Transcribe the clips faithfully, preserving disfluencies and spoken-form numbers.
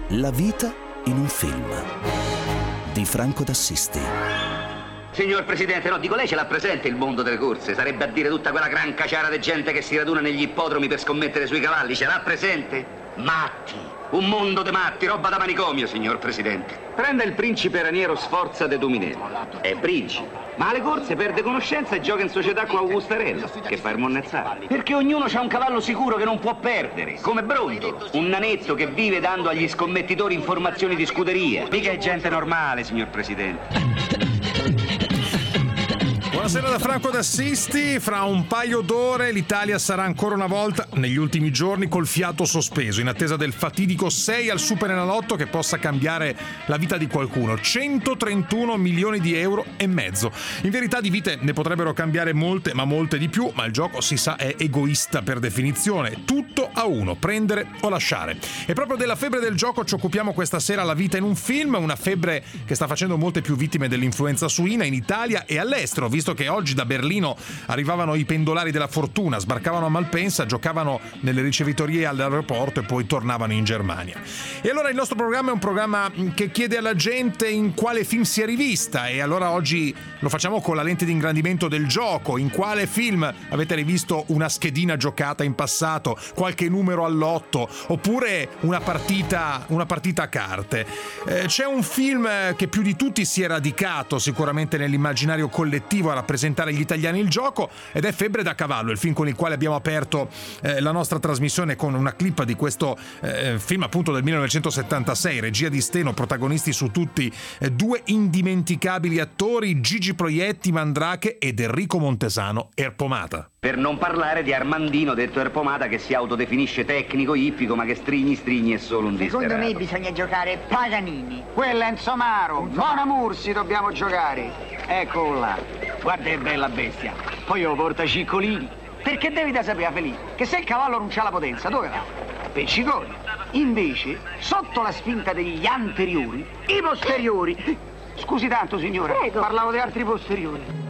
La vita in un film di Franco d'Assisti. Signor Presidente, no, dico, lei ce l'ha presente il mondo delle corse? Sarebbe a dire tutta quella gran caciara di gente che si raduna negli ippodromi per scommettere sui cavalli, ce l'ha presente? Matti, un mondo di matti, roba da manicomio, signor Presidente. Prenda il principe Raniero Sforza de Dominello, è principe, ma alle corse perde conoscenza e gioca in società con Augustarello, che fa il monnezzale. Perché ognuno c'ha un cavallo sicuro che non può perdere, come Bronto, un nanetto che vive dando agli scommettitori informazioni di scuderia. Mica è gente normale, signor Presidente. Buonasera da Franco d'Assisti. Fra un paio d'ore l'Italia sarà ancora una volta, negli ultimi giorni, col fiato sospeso, in attesa del fatidico sei al Superenalotto che possa cambiare la vita di qualcuno. centotrentuno milioni di euro e mezzo. In verità di vite ne potrebbero cambiare molte, ma molte di più, ma il gioco, si sa, è egoista per definizione. Tutto a uno, prendere o lasciare. E proprio della febbre del gioco ci occupiamo questa sera. La vita in un film, una febbre che sta facendo molte più vittime dell'influenza suina in Italia e all'estero, visto che oggi da Berlino arrivavano i pendolari della fortuna, sbarcavano a Malpensa, giocavano nelle ricevitorie all'aeroporto e poi tornavano in Germania. E allora il nostro programma è un programma che chiede alla gente in quale film si è rivista, e allora oggi lo facciamo con la lente di ingrandimento del gioco. In quale film avete rivisto una schedina giocata in passato, qualche numero all'otto, oppure una partita, una partita a carte? Eh, c'è un film che più di tutti si è radicato sicuramente nell'immaginario collettivo a rappresentare gli italiani il gioco, ed è Febbre da cavallo, il film con il quale abbiamo aperto eh, la nostra trasmissione con una clip di questo eh, film appunto del millenovecentosettantasei, regia di Steno, protagonisti su tutti eh, due indimenticabili attori, Gigi Proietti, Mandrake, ed Enrico Montesano, Erpomata. Per non parlare di Armandino, detto Erpomata, che si autodefinisce tecnico ippico, ma che strigni strigni è solo un disperato. Secondo me bisogna giocare Paganini. Quella è Insomaro, Mona Mursi dobbiamo giocare. Ecco là, guarda che bella bestia. Poi io porta ciccolini. Perché devi da sapere, Felice, che se il cavallo non c'ha la potenza, dove va? Pecciconi. Invece, sotto la spinta degli anteriori, i posteriori. Scusi tanto, signora, Prego. Parlavo di altri posteriori.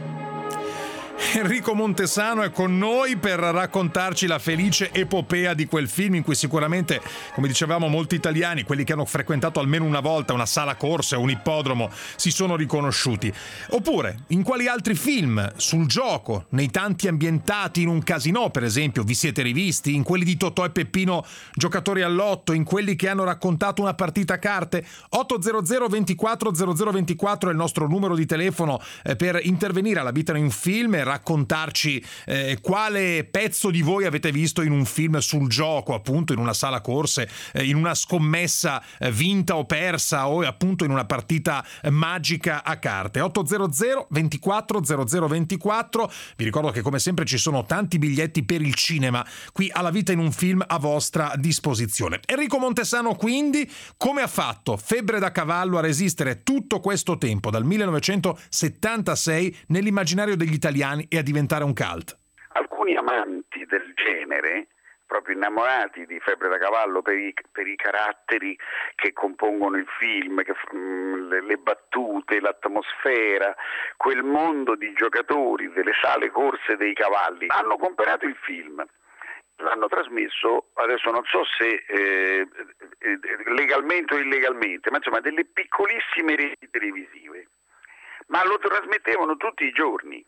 Enrico Montesano è con noi per raccontarci la felice epopea di quel film in cui sicuramente, come dicevamo, molti italiani, quelli che hanno frequentato almeno una volta una sala corse o un ippodromo, si sono riconosciuti. Oppure, in quali altri film sul gioco, nei tanti ambientati in un casinò per esempio, vi siete rivisti? In quelli di Totò e Peppino giocatori all'otto, in quelli che hanno raccontato una partita a carte? ottocento ventiquattro zero zero ventiquattro è il nostro numero di telefono eh, per intervenire alla vita in un film e raccontarci eh, quale pezzo di voi avete visto in un film sul gioco, appunto in una sala corse, eh, in una scommessa eh, vinta o persa, o appunto in una partita eh, magica a carte. ottocento ventiquattro zero zero ventiquattro. Vi ricordo che come sempre ci sono tanti biglietti per il cinema qui alla vita in un film a vostra disposizione. Enrico Montesano, quindi, come ha fatto Febbre da cavallo a resistere tutto questo tempo, dal millenovecentosettantasei, nell'immaginario degli italiani e a diventare un cult? Alcuni amanti del genere, proprio innamorati di Febbre da cavallo per i, per i caratteri che compongono il film, che, mh, le, le battute, l'atmosfera, quel mondo di giocatori delle sale corse dei cavalli, hanno comprato il film. L'hanno trasmesso, adesso non so se eh, legalmente o illegalmente, ma insomma delle piccolissime reti televisive, ma lo trasmettevano tutti i giorni.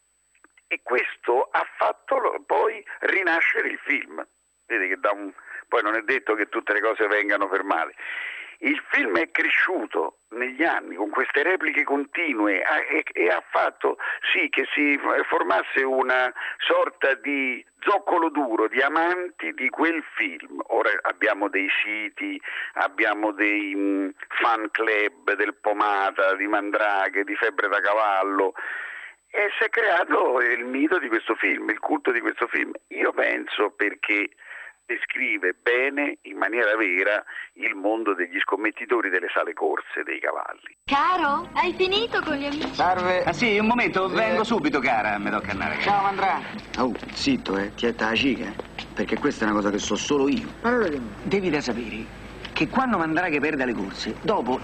E questo ha fatto poi rinascere il film. Vede che da un... poi non è detto che tutte le cose vengano per male. Il film è cresciuto negli anni con queste repliche continue e, e ha fatto sì che si formasse una sorta di zoccolo duro di amanti di quel film. Ora abbiamo dei siti, abbiamo dei mh, fan club del Pomata, di Mandrake, di Febbre da cavallo. E si è creato il mito di questo film, il culto di questo film. Io penso perché descrive bene, in maniera vera, il mondo degli scommettitori delle sale corse dei cavalli. Caro, hai finito con gli amici? Salve. Ah sì, un momento, Sì. vengo subito, cara, mi tocca andare. Ciao, Mandrà. Oh, zitto, eh, tietta la cica, perché questa è una cosa che so solo io. Devi da sapere che quando Mandrake perde le corse, dopo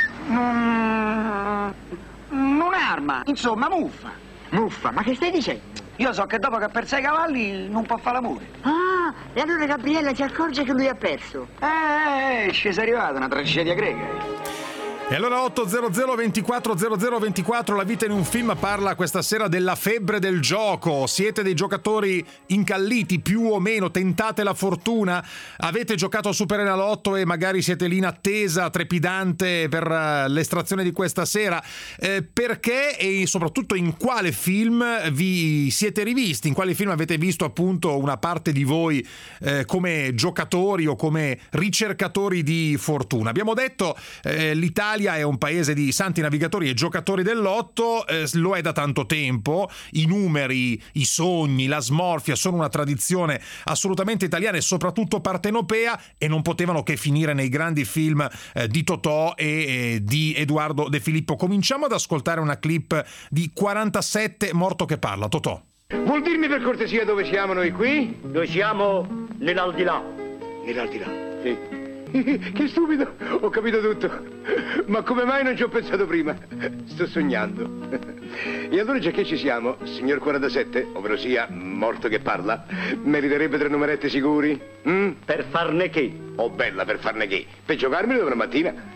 non, non arma, insomma muffa. Muffa, ma che stai dicendo? Io so che dopo che ha perso i cavalli non può fare l'amore. Ah, Ah, e allora Gabriella si accorge che lui ha perso. Eh, eh, ci sei arrivata, una tragedia greca. E allora otto zero zero ventiquattro zero zero ventiquattro, La vita in un film parla questa sera della febbre del gioco. Siete dei giocatori incalliti, più o meno, tentate la fortuna? Avete giocato a Superenalotto e magari siete lì in attesa trepidante per l'estrazione di questa sera? Eh, perché e soprattutto in quale film vi siete rivisti? In quale film avete visto appunto una parte di voi eh, come giocatori o come ricercatori di fortuna? Abbiamo detto eh, l'Italia è un paese di santi navigatori e giocatori del lotto, eh, lo è da tanto tempo. I numeri, i sogni, la smorfia sono una tradizione assolutamente italiana e soprattutto partenopea, e non potevano che finire nei grandi film eh, di Totò e eh, di Edoardo De Filippo. Cominciamo ad ascoltare una clip di quarantasette, Morto che parla. Totò. Vuol dirmi per cortesia dove siamo noi qui? Noi siamo nell'aldilà. Nell'aldilà? Sì. Che stupido, ho capito tutto. Ma come mai non ci ho pensato prima? Sto sognando. E allora, già che ci siamo, signor quarantasette, ovvero sia Morto che parla, meriterebbe tre numeretti sicuri? Mm? Per farne che? Oh bella, per farne che? Per giocarmeli domani mattina.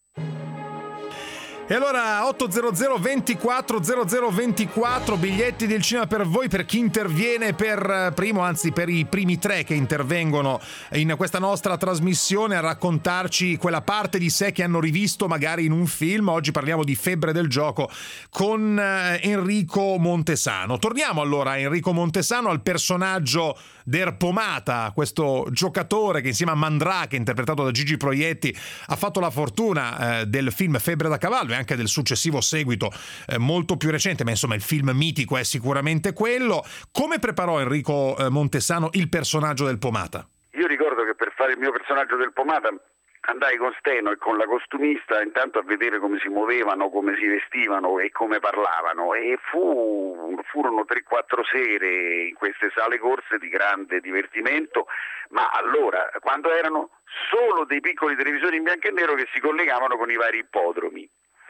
E allora otto zero zero ventiquattro zero zero ventiquattro, biglietti del cinema per voi, per chi interviene per primo, anzi per i primi tre che intervengono in questa nostra trasmissione a raccontarci quella parte di sé che hanno rivisto magari in un film. Oggi parliamo di Febbre del gioco con Enrico Montesano. Torniamo allora a Enrico Montesano, al personaggio del Pomata, questo giocatore che insieme a Mandrake, interpretato da Gigi Proietti, ha fatto la fortuna eh, del film Febbre da cavallo e anche del successivo seguito eh, molto più recente, ma insomma il film mitico è sicuramente quello. Come preparò Enrico eh, Montesano il personaggio del Pomata? Io ricordo che per fare il mio personaggio del Pomata andai con Steno e con la costumista intanto a vedere come si muovevano, come si vestivano e come parlavano, e fu, furono tre quattro sere in queste sale corse di grande divertimento, ma allora, quando erano solo dei piccoli televisori in bianco e nero che si collegavano con i vari ippodromi.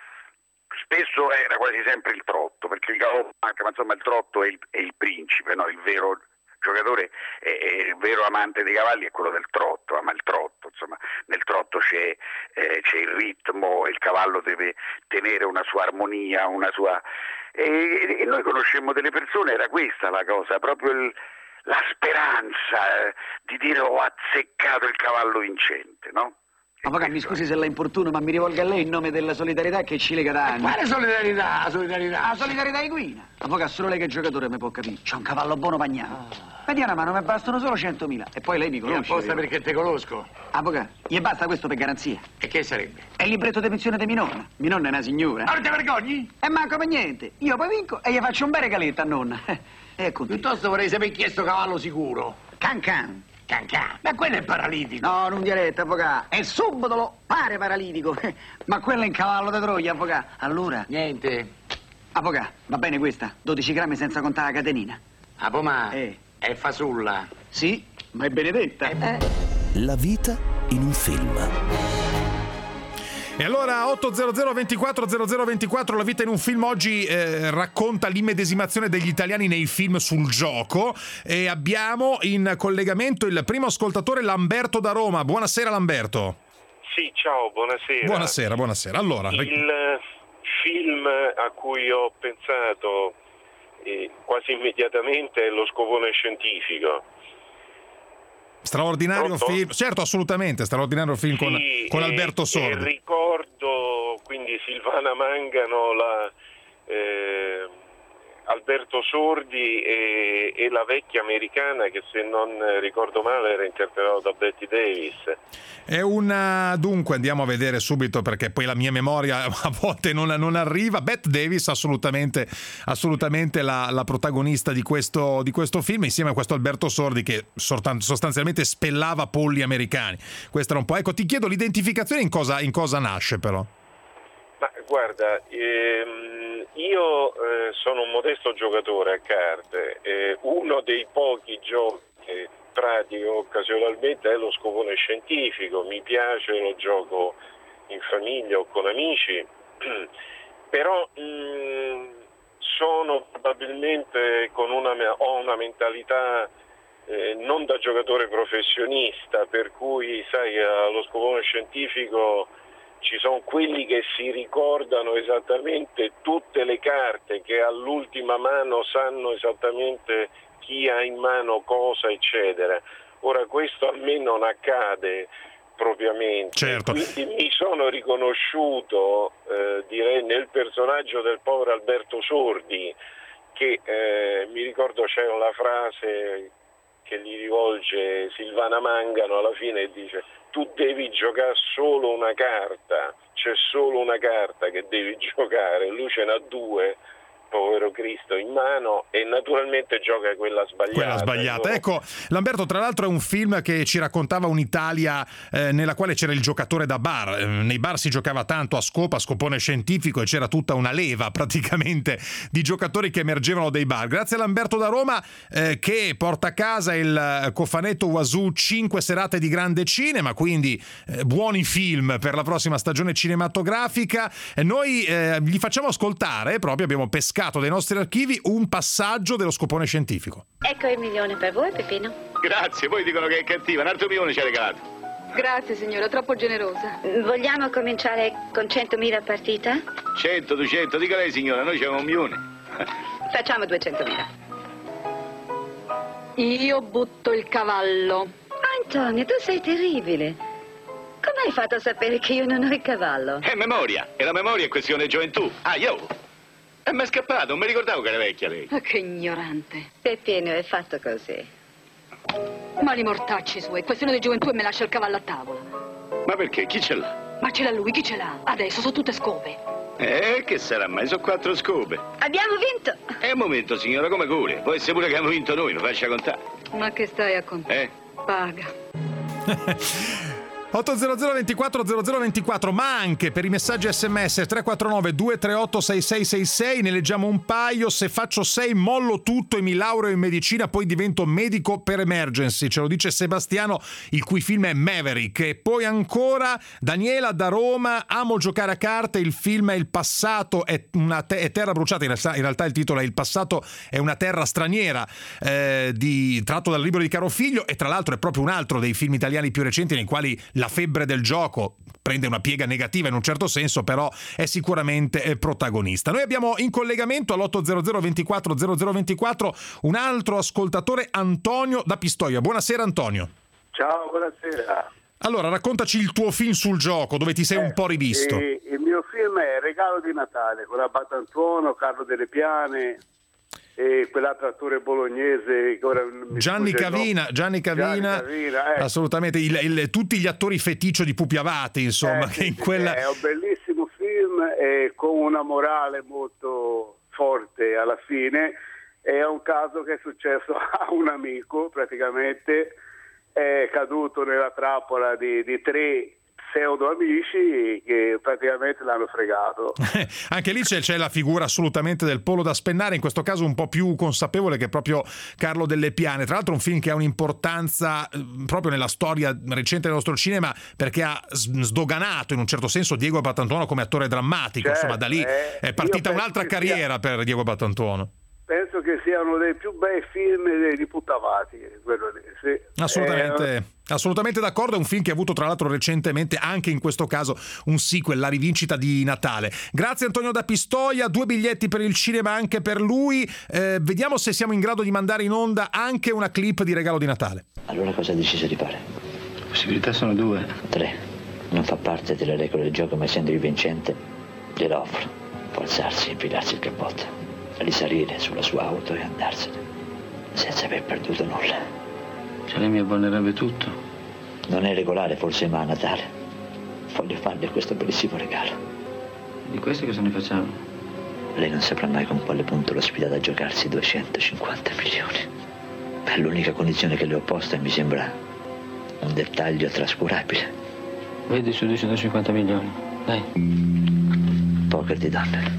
Spesso era quasi sempre il trotto, perché il cavallo manca, ma insomma il trotto è il, è il principe, no? Il vero giocatore, è, è il vero amante dei cavalli è quello del trotto, ama il trotto, insomma nel trotto c'è, eh, c'è il ritmo, il cavallo deve tenere una sua armonia, una sua... E, e noi conoscemmo delle persone, era questa la cosa, proprio il, la speranza eh, di dire ho azzeccato il cavallo vincente, no? Avvocato, mi scusi se la importuno, ma mi rivolgo a lei in nome della solidarietà che ci lega da anni. Quale solidarietà? solidarietà? La solidarietà equina. Avvocato, solo lei che è giocatore mi può capire. C'è un cavallo buono pagnato. Ah. Vedi una mano, mi bastano solo centomila. E poi lei mi conosce. E apposta perché te conosco. Avvocato, gli basta questo per garanzia. E che sarebbe? È il libretto di pensione di mia nonna. Mia nonna è una signora. Non ti vergogni? E manco per niente. Io poi vinco e gli faccio un bel regaletto a nonna. Ecco. Piuttosto vorrei sapere chi è sto cavallo sicuro. Can can. Can can. Ma quello è paralitico. No, non diretta, avvocato. È subdolo, pare paralitico. Ma quello è un cavallo da Troia, avvocato. Allora? Niente. Avvocato, va bene questa? dodici grammi senza contare la catenina. Ah, pomà. Eh. È fasulla. Sì, ma è benedetta. Eh. La vita in un film. E allora otto zero zero ventiquattro zero zero ventiquattro, La vita in un film oggi eh, racconta l'immedesimazione degli italiani nei film sul gioco, e abbiamo in collegamento il primo ascoltatore, Lamberto da Roma. Buonasera Lamberto. Sì, ciao, buonasera. Buonasera, buonasera. Allora, il film a cui ho pensato eh, quasi immediatamente è Lo scopone scientifico. Straordinario Pronto? film, certo, assolutamente, straordinario film sì, con, con Alberto Sordi. Ricordo quindi Silvana Mangano, la, eh, Alberto Sordi e, e la vecchia americana che, se non ricordo male, era interpretata da Bette Davis. È una... Dunque andiamo a vedere subito, perché poi la mia memoria a volte non, non arriva. Bette Davis assolutamente, assolutamente la, la protagonista di questo, di questo film, insieme a questo Alberto Sordi che sostanzialmente spellava polli americani. Questo era un po'... Ecco, ti chiedo l'identificazione in cosa, in cosa nasce però. Ma guarda, ehm, io eh, sono un modesto giocatore a carte, eh, uno dei pochi giochi che pratico occasionalmente è lo scopone scientifico, mi piace, lo gioco in famiglia o con amici, però mh, sono probabilmente con una, ho una mentalità eh, non da giocatore professionista, per cui sai, allo scopone scientifico ci sono quelli che si ricordano esattamente tutte le carte, che all'ultima mano sanno esattamente chi ha in mano cosa, eccetera. Ora questo a me non accade propriamente, certo. Quindi mi sono riconosciuto, eh, direi, nel personaggio del povero Alberto Sordi, che eh, mi ricordo c'è una frase che gli rivolge Silvana Mangano alla fine e dice: tu devi giocare solo una carta, c'è solo una carta che devi giocare, lui ce n'ha due, povero Cristo, in mano, e naturalmente gioca quella sbagliata. Quella sbagliata. No? Ecco, Lamberto, tra l'altro è un film che ci raccontava un'Italia eh, nella quale c'era il giocatore da bar. Eh, nei bar si giocava tanto a scopa, a scopone scientifico, e c'era tutta una leva praticamente di giocatori che emergevano dai bar. Grazie a Lamberto da Roma eh, che porta a casa il cofanetto Wazoo cinque serate di grande cinema, quindi eh, buoni film per la prossima stagione cinematografica. E noi eh, gli facciamo ascoltare, proprio abbiamo pescato dai nostri archivi un passaggio dello scopone scientifico. Ecco il milione per voi, Peppino. Grazie, poi dicono che è cattiva, un altro milione ci ha regalato. Grazie signora, troppo generosa. Vogliamo cominciare con centomila a partita? cento, duecento, dica lei signora, noi c'abbiamo un milione. Facciamo duecentomila. Io butto il cavallo. Antonio, tu sei terribile. Come hai fatto a sapere che io non ho il cavallo? È memoria, e la memoria è questione di gioventù. Ah, io... E mi è scappato, non mi ricordavo che era vecchia lei. Oh, che ignorante. Peppino, è fatto così. Ma li mortacci suoi, questione di gioventù e me lascia il cavallo a tavola. Ma perché? Chi ce l'ha? Ma ce l'ha lui, chi ce l'ha? Adesso sono tutte scope. Eh, che sarà mai? Sono quattro scope. Abbiamo vinto. È un momento, signora, come cure. Può essere pure che abbiamo vinto noi, lo faccia contare. Ma che stai a contare? Eh? Paga. otto zero zero ventiquattro zero zero ventiquattro, ma anche per i messaggi sms tre quattro nove due tre otto sei sei sei sei. Ne leggiamo un paio. Se faccio sei mollo tutto e mi laureo in medicina, poi divento medico per emergency, ce lo dice Sebastiano, il cui film è Maverick. E poi ancora Daniela da Roma: amo giocare a carte, il film è Il passato è una te- è terra bruciata, in realtà, in realtà il titolo è Il passato è una terra straniera, eh, di, tratto dal libro di Caro Figlio, e tra l'altro è proprio un altro dei film italiani più recenti nei quali la febbre del gioco prende una piega negativa in un certo senso, però è sicuramente protagonista. Noi abbiamo in collegamento all'otto zero zero ventiquattro zero zero ventiquattro un altro ascoltatore, Antonio da Pistoia. Buonasera Antonio. Ciao, buonasera. Allora, raccontaci il tuo film sul gioco, dove ti sei eh, un po' rivisto. Eh, il mio film è Regalo di Natale, con Abbatantuono, Carlo Delle Piane e quell'altro attore bolognese che ora Gianni Cavina, Gianni Cavina, Gianni Cavina eh. assolutamente il, il, tutti gli attori feticcio di Pupi Avati, insomma, eh, che in sì, quella è un bellissimo film e con una morale molto forte alla fine. È un caso che è successo a un amico, praticamente è caduto nella trappola di, di tre pseudo amici che praticamente l'hanno fregato. Anche lì c'è, c'è la figura assolutamente del polo da spennare, in questo caso un po' più consapevole, che è proprio Carlo Delle Piane. Tra l'altro un film che ha un'importanza eh, proprio nella storia recente del nostro cinema, perché ha sdoganato in un certo senso Diego Abbatantuono come attore drammatico. Certo, insomma, da lì eh, è partita un'altra carriera sia... per Diego Abbatantuono. Penso che sia uno dei più bei film di Puttavati, quello lì. Sì. Assolutamente, eh, assolutamente d'accordo. È un film che ha avuto tra l'altro recentemente, anche in questo caso, un sequel, La rivincita di Natale. Grazie Antonio da Pistoia, due biglietti per il cinema anche per lui. Eh, vediamo se siamo in grado di mandare in onda anche una clip di Regalo di Natale. Allora cosa hai deciso di fare? Le possibilità sono due. Tre. Non fa parte delle regole del gioco, ma essendo il vincente, glielo offro. Può alzarsi e infilarsi il cappotto, risalire sulla sua auto e andarsene, senza aver perduto nulla. Cioè lei mi abbannerebbe tutto? Non è regolare forse, ma a Natale voglio farle questo bellissimo regalo. Di questo cosa ne facciamo? Lei non saprà mai con quale punto l'ho sfidata a giocarsi duecentocinquanta milioni. È l'unica condizione che le ho posta e mi sembra un dettaglio trascurabile. Vedi su duecentocinquanta milioni, dai. Poker di donne.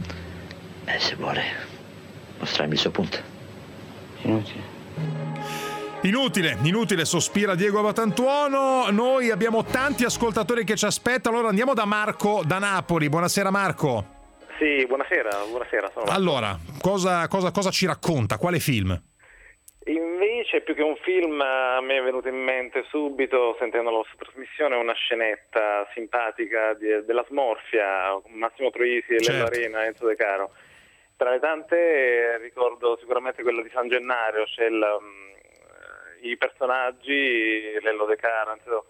Eh, se vuole mostrarmi il suo punto. Inutile. Inutile, inutile, sospira Diego Abbatantuono. Noi abbiamo tanti ascoltatori che ci aspettano, allora andiamo da Marco da Napoli. Buonasera Marco. Sì, buonasera, buonasera. Sono allora, cosa, cosa, cosa ci racconta? Quale film? Invece, più che un film, a me è venuto in mente subito, sentendo la vostra trasmissione, una scenetta simpatica di, della Smorfia, Massimo Troisi e Lello Arena, Enzo De Caro. Tra le tante ricordo sicuramente quella di San Gennario, c'è il, um, i personaggi, Lello De Caro, Enzo,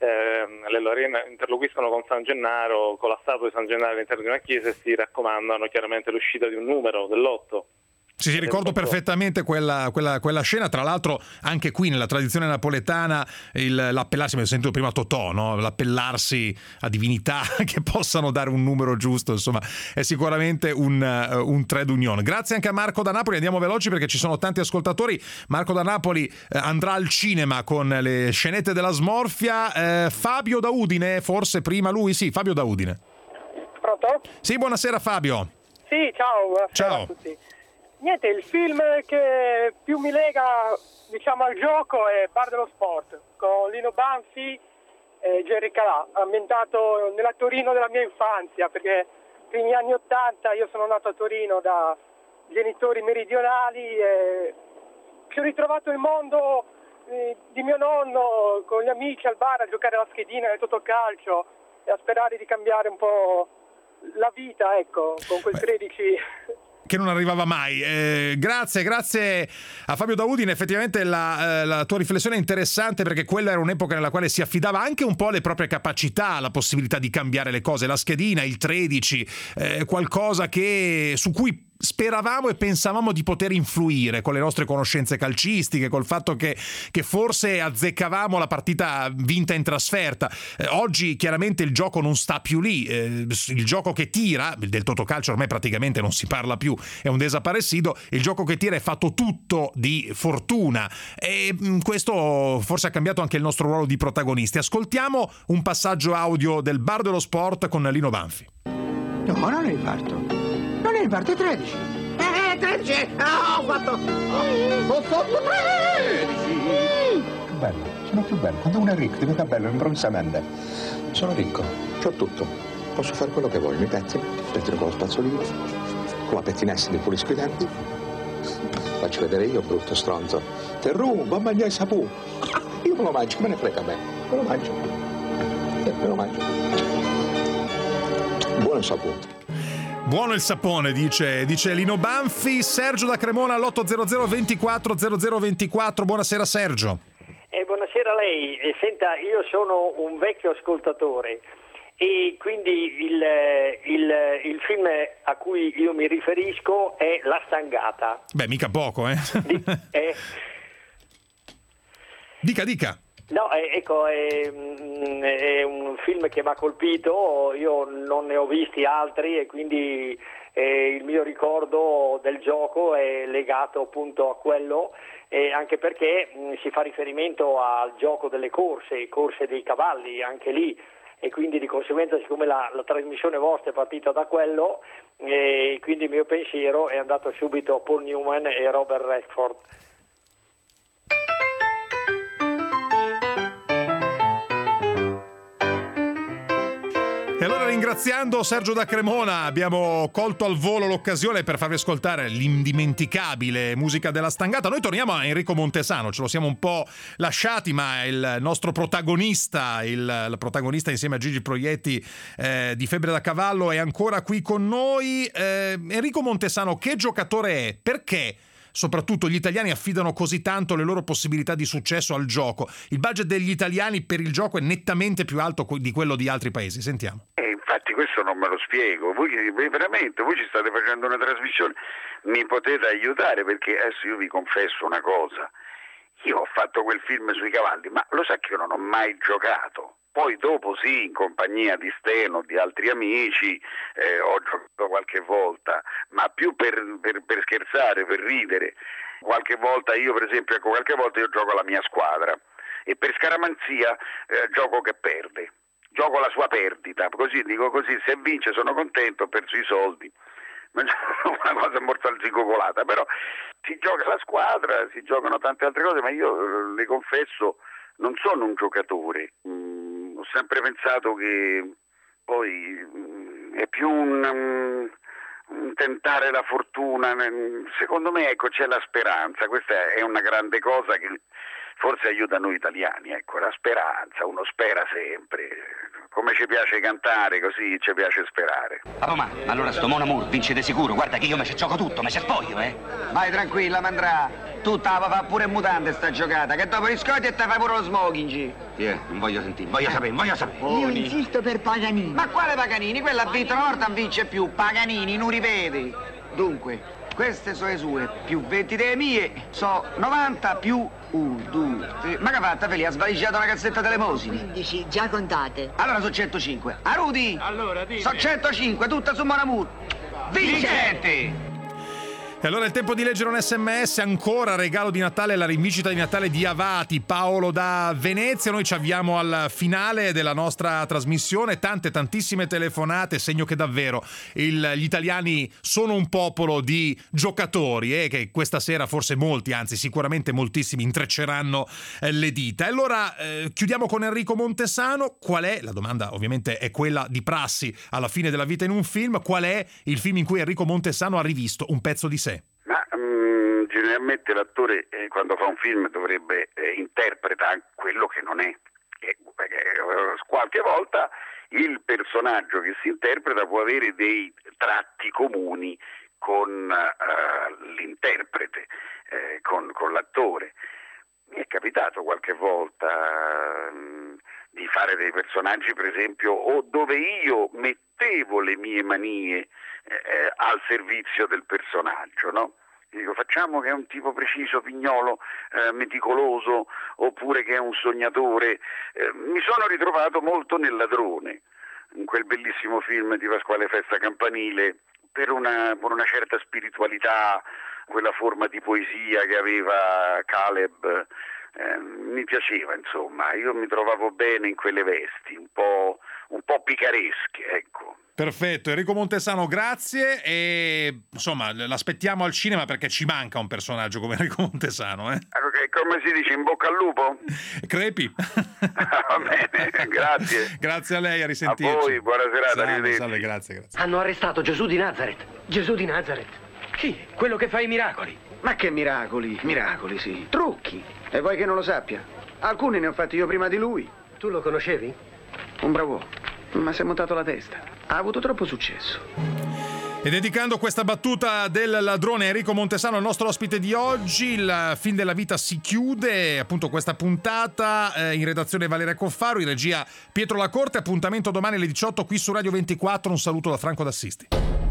eh, Lello Arena interloquiscono con San Gennaro, con la statua di San Gennaro all'interno di una chiesa e si raccomandano chiaramente l'uscita di un numero, dell'otto. Sì, sì, ricordo perfettamente quella, quella, quella scena. Tra l'altro anche qui nella tradizione napoletana il, l'appellarsi, mi ho sentito prima Totò, no? L'appellarsi a divinità che possano dare un numero giusto, insomma è sicuramente un, un trade union. Grazie anche a Marco da Napoli, andiamo veloci perché ci sono tanti ascoltatori. Marco da Napoli eh, andrà al cinema con le scenette della Smorfia. eh, Fabio da Udine, forse prima lui, sì, Fabio da Udine. Pronto? Sì, buonasera Fabio. Sì, ciao, buonasera ciao. a tutti. Niente, il film che più mi lega, diciamo, al gioco è Bar dello Sport, con Lino Banfi e Jerry Calà, ambientato nella Torino della mia infanzia, perché nei primi anni Ottanta io sono nato a Torino da genitori meridionali e ci ho ritrovato il mondo eh, di mio nonno con gli amici al bar a giocare alla schedina nel Totocalcio e a sperare di cambiare un po' la vita, ecco, con quel tredici... che non arrivava mai. Eh, grazie, grazie a Fabio da Udine. Effettivamente la, eh, la tua riflessione è interessante perché quella era un'epoca nella quale si affidava anche un po' alle proprie capacità, alla possibilità di cambiare le cose. La schedina, il tredici, eh, qualcosa che su cui speravamo e pensavamo di poter influire con le nostre conoscenze calcistiche, col fatto che, che forse azzeccavamo la partita vinta in trasferta. Eh, oggi chiaramente il gioco non sta più lì, eh, il gioco che tira, del Totocalcio ormai praticamente non si parla più, è un desaparecido, il gioco che tira è fatto tutto di fortuna e mh, questo forse ha cambiato anche il nostro ruolo di protagonisti. Ascoltiamo un passaggio audio del Bar dello Sport con Lino Banfi. No, non è il parto. Non è il parto, è tredici. Eh, tredici! Ah, ho fatto... Ho, ho fatto tredici! Che bello, sono più bello. Quando uno è ricco diventa bello imbronzamente. Sono ricco, c'ho tutto. Posso fare quello che voglio, mi pettino, pettino con lo spazzolino, con la pettinessa mi pulisco i denti. Faccio vedere io, brutto stronzo. Te rubo a mangiare il sapù. Io me lo mangio, che me ne frega a me. Me lo mangio. Eh, me lo mangio. Buono sapù. Buono il sapone, dice, dice Lino Banfi. Sergio da Cremona all'otto hundred ventiquattro zero zero ventiquattro. Buonasera Sergio. Eh, buonasera a lei. Eh, senta, io sono un vecchio ascoltatore e quindi il, il, il film a cui io mi riferisco è La Stangata. Beh, mica poco, eh? Di, eh dica, dica. No, eh, ecco, è, è un film che mi ha colpito, io non ne ho visti altri e quindi eh, il mio ricordo del gioco è legato appunto a quello, eh, anche perché mh, si fa riferimento al gioco delle corse, corse dei cavalli, anche lì, e quindi di conseguenza siccome la, la trasmissione vostra è partita da quello, eh, quindi il mio pensiero è andato subito a Paul Newman e Robert Redford. E allora, ringraziando Sergio da Cremona, abbiamo colto al volo l'occasione per farvi ascoltare l'indimenticabile musica della Stangata. Noi torniamo a Enrico Montesano, ce lo siamo un po' lasciati, ma il nostro protagonista, il, il protagonista insieme a Gigi Proietti eh, di Febbre da Cavallo è ancora qui con noi. Eh, Enrico Montesano, che giocatore è? Perché soprattutto gli italiani affidano così tanto le loro possibilità di successo al gioco? Il budget degli italiani per il gioco è nettamente più alto di quello di altri paesi. Sentiamo. Eh, infatti questo non me lo spiego. Voi veramente, voi ci state facendo una trasmissione, mi potete aiutare? Perché adesso io vi confesso una cosa. Io ho fatto quel film sui cavalli, ma lo sa che io non ho mai giocato. Poi dopo sì, in compagnia di Steno, di altri amici, eh, ho giocato qualche volta, ma più per, per, per scherzare, per ridere. Qualche volta io, per esempio, ecco, qualche volta io gioco la mia squadra e per scaramanzia eh, gioco che perde, gioco la sua perdita, così dico così, se vince sono contento, ho perso i soldi. Una cosa mortalzicocolata, però si gioca la squadra, si giocano tante altre cose, ma io le confesso non sono un giocatore. Mm, ho sempre pensato che poi mm, è più un, um, tentare la fortuna, secondo me ecco c'è la speranza, questa è una grande cosa che forse aiuta noi italiani, ecco, la speranza, uno spera sempre, come ci piace cantare, così ci piace sperare. Oh, ma allora sto Mon Amour vince di sicuro, guarda che io me ci gioco tutto, me ci spoglio, eh. Vai tranquilla, Mandrà, tu te la fa pure in mutande sta giocata, che dopo riscotti e te fai pure lo smoking. Yeah, non voglio sentire, voglio sapere, voglio sapere. Io insisto per Paganini. Ma quale Paganini? Quella ha vinto una volta, non vince più, Paganini, non ripeti. Dunque, queste sono le sue, più venti delle mie, so novanta più uno, due, tre. Ma che ha fatto, Feli? Ha svaligiato una cassetta dell'elemosini? quindici, già contate. Allora sono centocinque. A Rudy? Allora, dimmi. Sono centocinque, tutta su Mon Amour. Vincente! E allora è il tempo di leggere un sms, ancora regalo di Natale, la rivincita di Natale di Avati, Paolo da Venezia. Noi ci avviamo al finale della nostra trasmissione, tante tantissime telefonate, segno che davvero il, gli italiani sono un popolo di giocatori e eh, che questa sera forse molti, anzi sicuramente moltissimi intrecceranno eh, le dita. E allora eh, chiudiamo con Enrico Montesano. Qual è, la domanda ovviamente è quella di prassi alla fine della vita in un film, qual è il film in cui Enrico Montesano ha rivisto un pezzo di sé? Ma um, generalmente l'attore eh, quando fa un film dovrebbe eh, interpreta quello che non è. E, perché, eh, qualche volta il personaggio che si interpreta può avere dei tratti comuni con uh, l'interprete, eh, con, con l'attore. Mi è capitato qualche volta um, di fare dei personaggi, per esempio, o dove io mettevo le mie manie eh, al servizio del personaggio, no? Dico, facciamo che è un tipo preciso, pignolo, eh, meticoloso, oppure che è un sognatore. Eh, mi sono ritrovato molto nel Ladrone, in quel bellissimo film di Pasquale Festa Campanile, per una, per una certa spiritualità, quella forma di poesia che aveva Caleb. Eh, mi piaceva, insomma, io mi trovavo bene in quelle vesti, un po', un po' picaresche, ecco. Perfetto, Enrico Montesano, grazie e insomma l'aspettiamo al cinema perché ci manca un personaggio come Enrico Montesano. Eh? Okay, come si dice, in bocca al lupo? Crepi. Va bene, grazie. Grazie a lei, a risentirci. A voi, buona serata, salve, arrivederci. salve, grazie, grazie. Hanno arrestato Gesù di Nazareth. Gesù di Nazareth? Sì, quello che fa i miracoli. Ma che miracoli? Miracoli, sì. Trucchi. E vuoi che non lo sappia? Alcuni ne ho fatti io prima di lui. Tu lo conoscevi? Un bravo, ma si è montato la testa. Ha avuto troppo successo. E dedicando questa battuta del ladrone Enrico Montesano, il nostro ospite di oggi, il film della vita si chiude, appunto questa puntata, eh, in redazione Valeria Coffaro, in regia Pietro Lacorte, appuntamento domani alle diciotto qui su Radio ventiquattro, un saluto da Franco d'Assisti.